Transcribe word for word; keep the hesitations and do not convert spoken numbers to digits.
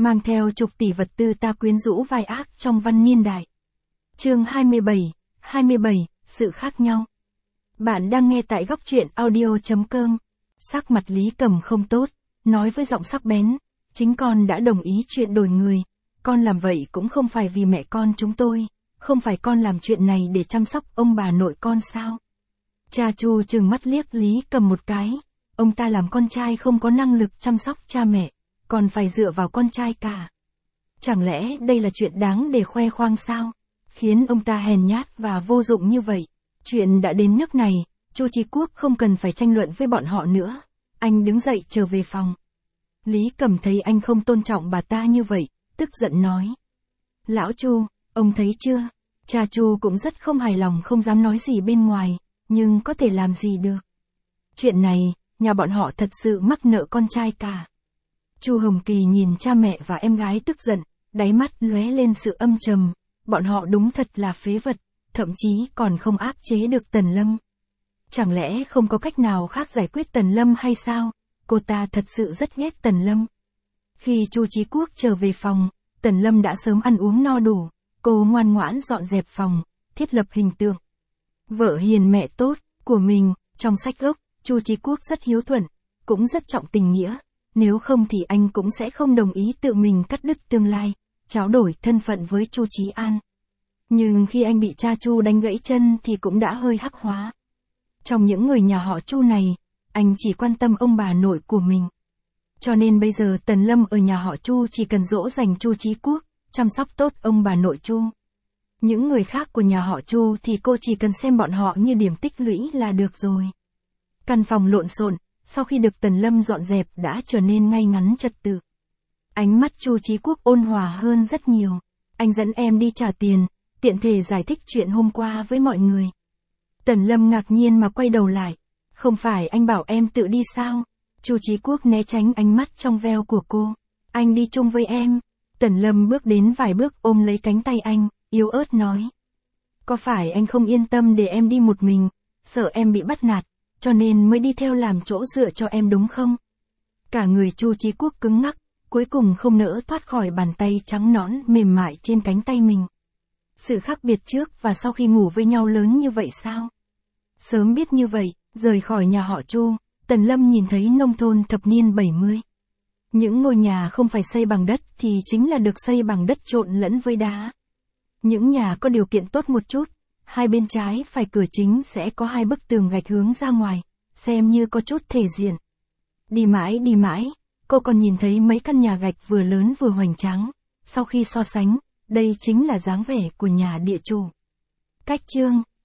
mang theo chục tỷ vật tư ta quyến rũ vai ác trong văn niên đại. Chương hai mươi bảy, hai mươi bảy, sự khác nhau. Bạn đang nghe tại góc truyện audio chấm com. Sắc mặt Lý Cầm không tốt, nói với giọng sắc bén, chính con đã đồng ý chuyện đổi người, con làm vậy cũng không phải vì mẹ con chúng tôi, không phải con làm chuyện này để chăm sóc ông bà nội con sao? Cha Chu trừng mắt liếc Lý Cầm một cái, ông ta làm con trai không có năng lực chăm sóc cha mẹ, còn phải dựa vào con trai cả. Chẳng lẽ đây là chuyện đáng để khoe khoang sao? Khiến ông ta hèn nhát và vô dụng như vậy. Chuyện đã đến nước này, Chu Chí Quốc không cần phải tranh luận với bọn họ nữa. Anh đứng dậy trở về phòng. Lý Cầm thấy anh không tôn trọng bà ta như vậy, tức giận nói. Lão Chu, ông thấy chưa? Cha Chu cũng rất không hài lòng, không dám nói gì bên ngoài, nhưng có thể làm gì được. Chuyện này, nhà bọn họ thật sự mắc nợ con trai cả. Chu Hồng Kỳ nhìn cha mẹ và em gái tức giận, đáy mắt lóe lên sự âm trầm. Bọn họ đúng thật là phế vật, thậm chí còn không áp chế được Tần Lâm. Chẳng lẽ không có cách nào khác giải quyết Tần Lâm hay sao? Cô ta thật sự rất ghét Tần Lâm. Khi Chu Chí Quốc trở về phòng, Tần Lâm đã sớm ăn uống no đủ. Cô ngoan ngoãn dọn dẹp phòng, thiết lập hình tượng vợ hiền mẹ tốt của mình. Trong sách gốc, Chu Chí Quốc rất hiếu thuận, cũng rất trọng tình nghĩa. Nếu không thì anh cũng sẽ không đồng ý tự mình cắt đứt tương lai, tráo đổi thân phận với Chu Chí An. Nhưng khi anh bị cha Chu đánh gãy chân thì cũng đã hơi hắc hóa. Trong những người nhà họ Chu này, anh chỉ quan tâm ông bà nội của mình. Cho nên bây giờ Tần Lâm ở nhà họ Chu chỉ cần dỗ dành Chu Chí Quốc, chăm sóc tốt ông bà nội Chu. Những người khác của nhà họ Chu thì cô chỉ cần xem bọn họ như điểm tích lũy là được rồi. Căn phòng lộn xộn, sau khi được Tần Lâm dọn dẹp đã trở nên ngay ngắn trật tự. Ánh mắt Chu Chí Quốc ôn hòa hơn rất nhiều. Anh dẫn em đi trả tiền, tiện thể giải thích chuyện hôm qua với mọi người. Tần Lâm ngạc nhiên mà quay đầu lại. Không phải anh bảo em tự đi sao? Chu Chí Quốc né tránh ánh mắt trong veo của cô. Anh đi chung với em. Tần Lâm bước đến vài bước ôm lấy cánh tay anh, yếu ớt nói. Có phải anh không yên tâm để em đi một mình, sợ em bị bắt nạt, cho nên mới đi theo làm chỗ dựa cho em đúng không? Cả người Chu Chí Quốc cứng ngắc, cuối cùng không nỡ thoát khỏi bàn tay trắng nõn mềm mại trên cánh tay mình. Sự khác biệt trước và sau khi ngủ với nhau lớn như vậy sao? Sớm biết như vậy, rời khỏi nhà họ Chu, Tần Lâm nhìn thấy nông thôn thập niên bảy mươi. Những ngôi nhà không phải xây bằng đất thì chính là được xây bằng đất trộn lẫn với đá. Những nhà có điều kiện tốt một chút, hai bên trái phải cửa chính sẽ có hai bức tường gạch hướng ra ngoài, xem như có chút thể diện. Đi mãi đi mãi, cô còn nhìn thấy mấy căn nhà gạch vừa lớn vừa hoành tráng. Sau khi so sánh, đây chính là dáng vẻ của nhà địa chủ. Cách chương